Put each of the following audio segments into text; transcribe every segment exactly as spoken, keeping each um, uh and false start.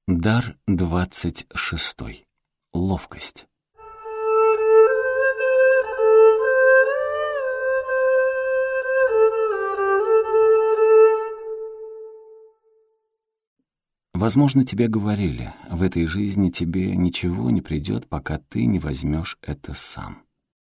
Дар двадцать шестой. Ловкость. Возможно, тебе говорили, в этой жизни тебе ничего не придет, пока ты не возьмешь это сам.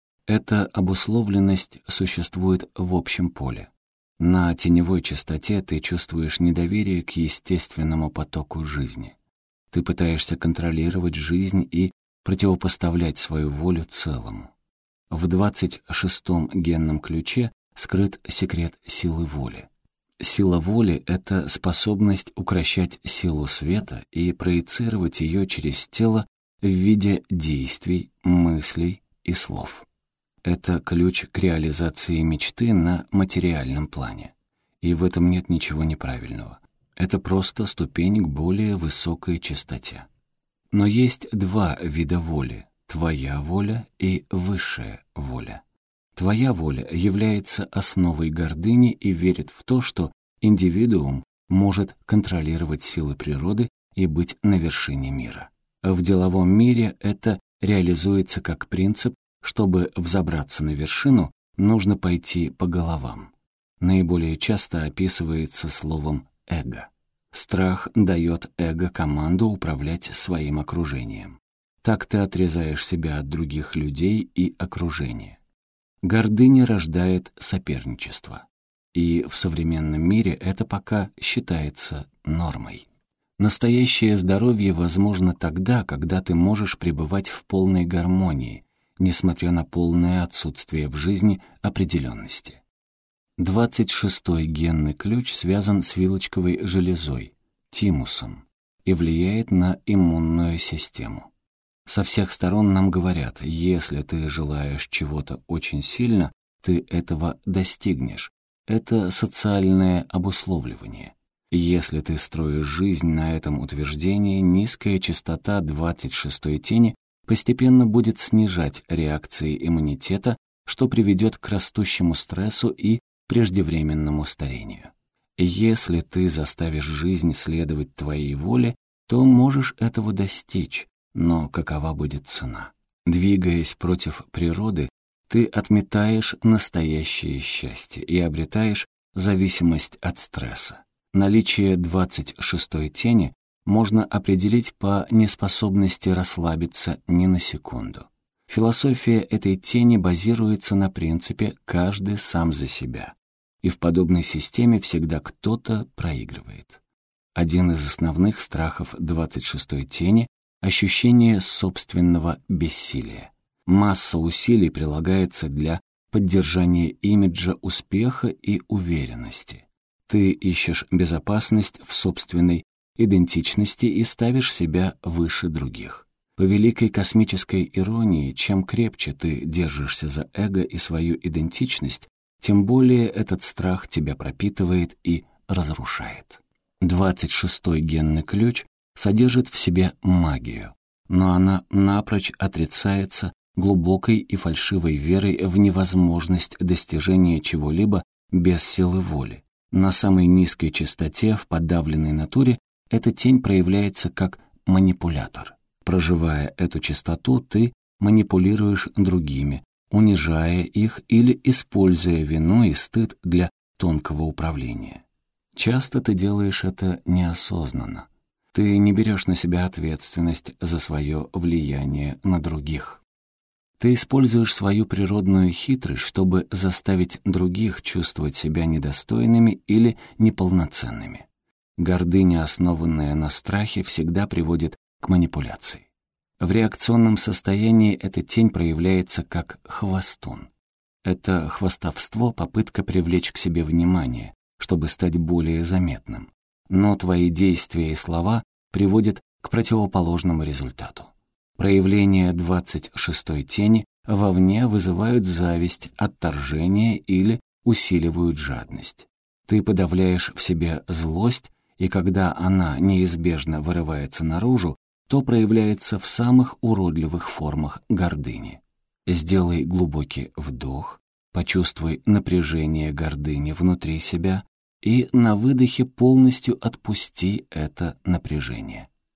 Эта обусловленность существует в общем поле. На теневой частоте ты чувствуешь недоверие к естественному потоку жизни. Ты пытаешься контролировать жизнь и противопоставлять свою волю целому. В двадцать шестом генном ключе скрыт секрет силы воли. Сила воли — это способность укрощать силу света и проецировать ее через тело в виде действий, мыслей и слов. Это ключ к реализации мечты на материальном плане. И в этом нет ничего неправильного. Это просто ступень к более высокой частоте. Но есть два вида воли — твоя воля и высшая воля. Твоя воля является основой гордыни и верит в то, что индивидуум может контролировать силы природы и быть на вершине мира. В деловом мире это реализуется как принцип: чтобы взобраться на вершину, нужно пойти по головам. Наиболее часто описывается словом «эго». Страх дает эго команду управлять своим окружением. Так ты отрезаешь себя от других людей и окружения. Гордыня рождает соперничество. И в современном мире это пока считается нормой. Настоящее здоровье возможно тогда, когда ты можешь пребывать в полной гармонии, несмотря на полное отсутствие в жизни определенности. Двадцать шестой генный ключ связан с вилочковой железой, тимусом, и влияет на иммунную систему. Со всех сторон нам говорят: если ты желаешь чего-то очень сильно, ты этого достигнешь. Это социальное обусловливание. Если ты строишь жизнь на этом утверждении, низкая частота двадцать шестой тени постепенно будет снижать реакции иммунитета, что приведет к растущему стрессу и преждевременному старению. Если ты заставишь жизнь следовать твоей воле, то можешь этого достичь, но какова будет цена? Двигаясь против природы, ты отметаешь настоящее счастье и обретаешь зависимость от стресса. Наличие двадцать шестой тени можно определить по неспособности расслабиться ни на секунду. Философия этой тени базируется на принципе «каждый сам за себя», и в подобной системе всегда кто-то проигрывает. Один из основных страхов двадцать шестой тени — ощущение собственного бессилия. Масса усилий прилагается для поддержания имиджа успеха и уверенности. Ты ищешь безопасность в собственной идентичности и ставишь себя выше других. По великой космической иронии, чем крепче ты держишься за эго и свою идентичность, тем более этот страх тебя пропитывает и разрушает. Двадцать шестой генный ключ содержит в себе магию, но она напрочь отрицается глубокой и фальшивой верой в невозможность достижения чего-либо без силы воли. На самой низкой частоте, в подавленной натуре, эта тень проявляется как манипулятор. Проживая эту частоту, ты манипулируешь другими, унижая их или используя вину и стыд для тонкого управления. Часто ты делаешь это неосознанно. Ты не берешь на себя ответственность за свое влияние на других. Ты используешь свою природную хитрость, чтобы заставить других чувствовать себя недостойными или неполноценными. Гордыня, основанная на страхе, всегда приводит к манипуляции. В реакционном состоянии эта тень проявляется как хвастун. Это хвастовство — попытка привлечь к себе внимание, чтобы стать более заметным. Но твои действия и слова приводят к противоположному результату. Проявления двадцать шестой тени вовне вызывают зависть, отторжение или усиливают жадность. Ты подавляешь в себе злость, и когда она неизбежно вырывается наружу, то проявляется в самых уродливых формах гордыни. Сделай глубокий вдох, почувствуй напряжение гордыни внутри себя и на выдохе полностью отпусти это напряжение.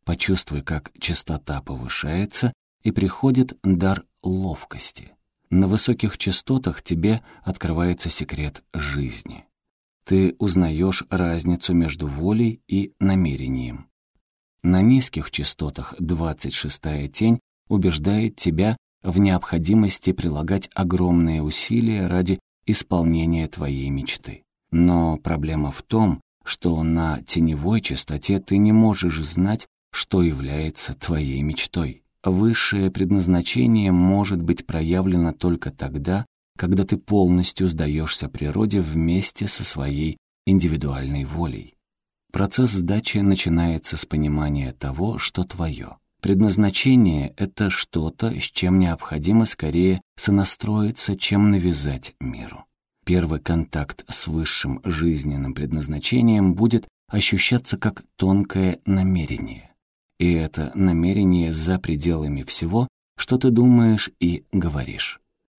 Почувствуй, как частота повышается, и приходит дар ловкости. На высоких частотах тебе открывается секрет жизни. Ты узнаешь разницу между волей и намерением. На низких частотах двадцать шестая тень убеждает тебя в необходимости прилагать огромные усилия ради исполнения твоей мечты. Но проблема в том, что на теневой частоте ты не можешь знать, что является твоей мечтой. Высшее предназначение может быть проявлено только тогда, когда ты полностью сдаешься природе вместе со своей индивидуальной волей. Процесс сдачи начинается с понимания того, что твое. Предназначение — это что-то, с чем необходимо скорее сонастроиться, чем навязать миру. Первый контакт с высшим жизненным предназначением будет ощущаться как тонкое намерение. И это намерение за пределами всего, что ты думаешь и говоришь.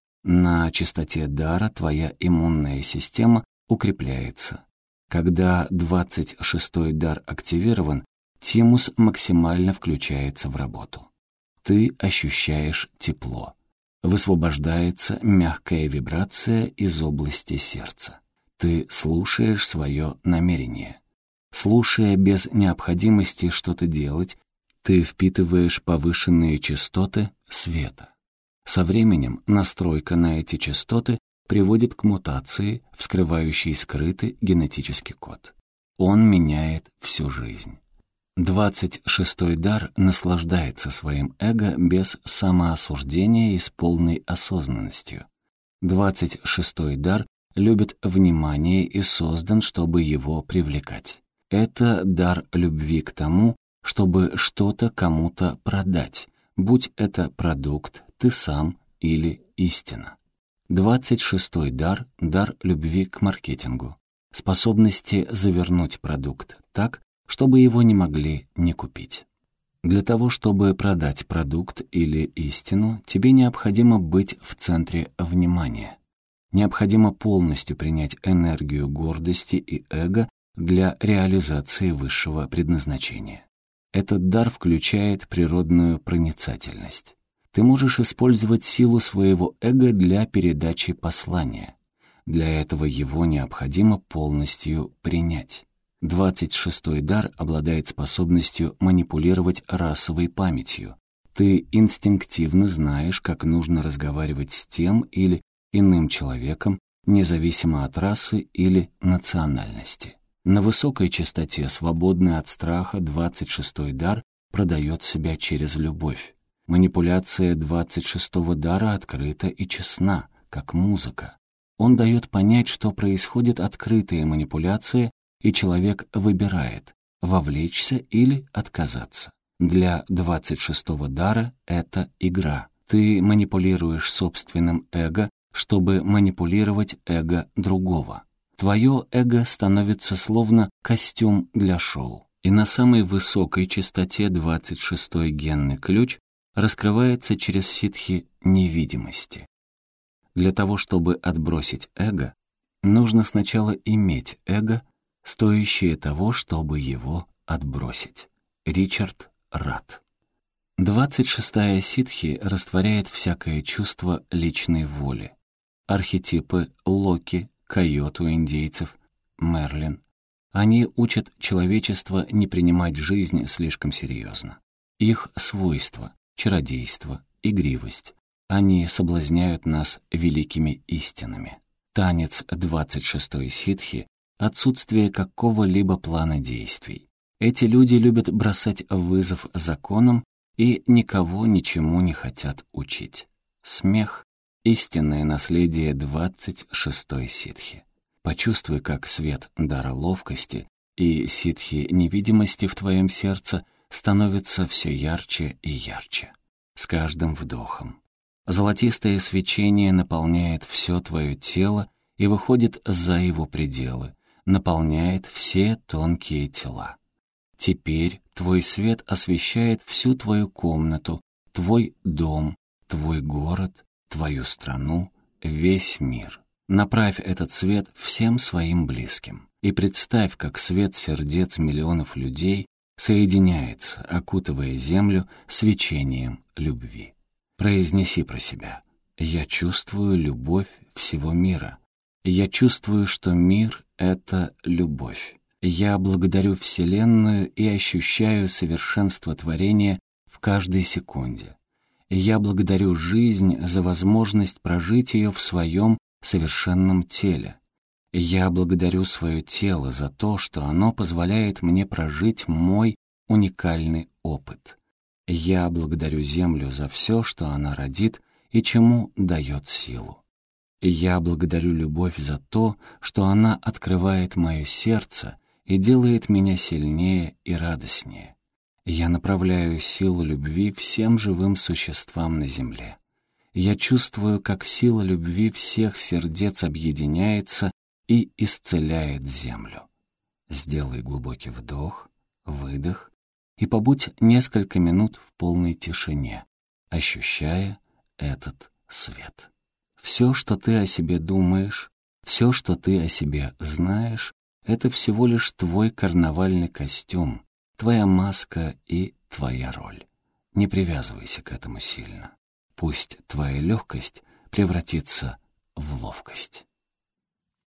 На частоте дара твоя иммунная система укрепляется. Когда двадцать шестой дар активирован, тимус максимально включается в работу. Ты ощущаешь тепло. Высвобождается мягкая вибрация из области сердца. Ты слушаешь свое намерение. Слушая без необходимости что-то делать, ты впитываешь повышенные частоты света. Со временем настройка на эти частоты приводит к мутации, вскрывающей скрытый генетический код. Он меняет всю жизнь. Двадцать шестой дар наслаждается своим эго без самоосуждения и с полной осознанностью. Двадцать шестой дар любит внимание и создан, чтобы его привлекать. Это дар любви к тому, чтобы что-то кому-то продать, будь это продукт, ты сам или истина. Двадцать шестой дар — дар любви к маркетингу, способности завернуть продукт так, чтобы его не могли не купить. Для того, чтобы продать продукт или истину, тебе необходимо быть в центре внимания. Необходимо полностью принять энергию гордости и эго для реализации высшего предназначения. Этот дар включает природную проницательность. Ты можешь использовать силу своего эго для передачи послания. Для этого его необходимо полностью принять. Двадцать шестой дар обладает способностью манипулировать расовой памятью. Ты инстинктивно знаешь, как нужно разговаривать с тем или иным человеком, независимо от расы или национальности. На высокой частоте, свободный от страха, двадцать шестой дар продает себя через любовь. Манипуляция двадцать шестого дара открыта и честна, как музыка. Он дает понять, что происходит открытая манипуляция, и человек выбирает, вовлечься или отказаться. Для двадцать шестого дара это игра. Ты манипулируешь собственным эго, чтобы манипулировать эго другого. Твое эго становится словно костюм для шоу. И на самой высокой частоте двадцать шестой генный ключ раскрывается через ситхи невидимости. Для того, чтобы отбросить эго, нужно сначала иметь эго, стоящее того, чтобы его отбросить. Ричард Рад. Двадцать шестая ситхи растворяет всякое чувство личной воли. Архетипы Локи, койот у индейцев, Мерлин. Они учат человечество не принимать жизнь слишком серьезно. Их свойства — чародейство, игривость. Они соблазняют нас великими истинами. Танец двадцать шестой ситхи — отсутствие какого-либо плана действий. Эти люди любят бросать вызов законам и никого ничему не хотят учить. Смех — истинное наследие двадцать шестой ситхи. Почувствуй, как свет дара ловкости и ситхи невидимости в твоем сердце становится все ярче и ярче. С каждым вдохом. Золотистое свечение наполняет все твое тело и выходит за его пределы, наполняет все тонкие тела. Теперь твой свет освещает всю твою комнату, твой дом, твой город, твою страну, весь мир. Направь этот свет всем своим близким и представь, как свет сердец миллионов людей соединяется, окутывая землю свечением любви. Произнеси про себя: «Я чувствую любовь всего мира. Я чувствую, что мир — это любовь. Я благодарю Вселенную и ощущаю совершенство творения в каждой секунде. Я благодарю жизнь за возможность прожить ее в своем совершенном теле. Я благодарю свое тело за то, что оно позволяет мне прожить мой уникальный опыт. Я благодарю Землю за все, что она родит и чему дает силу. Я благодарю любовь за то, что она открывает мое сердце и делает меня сильнее и радостнее. Я направляю силу любви всем живым существам на Земле. Я чувствую, как сила любви всех сердец объединяется и исцеляет Землю. Сделай глубокий вдох, выдох и побудь несколько минут в полной тишине, ощущая этот свет. Все, что ты о себе думаешь, все, что ты о себе знаешь, это всего лишь твой карнавальный костюм, твоя маска и твоя роль. Не привязывайся к этому сильно. Пусть твоя легкость превратится в ловкость.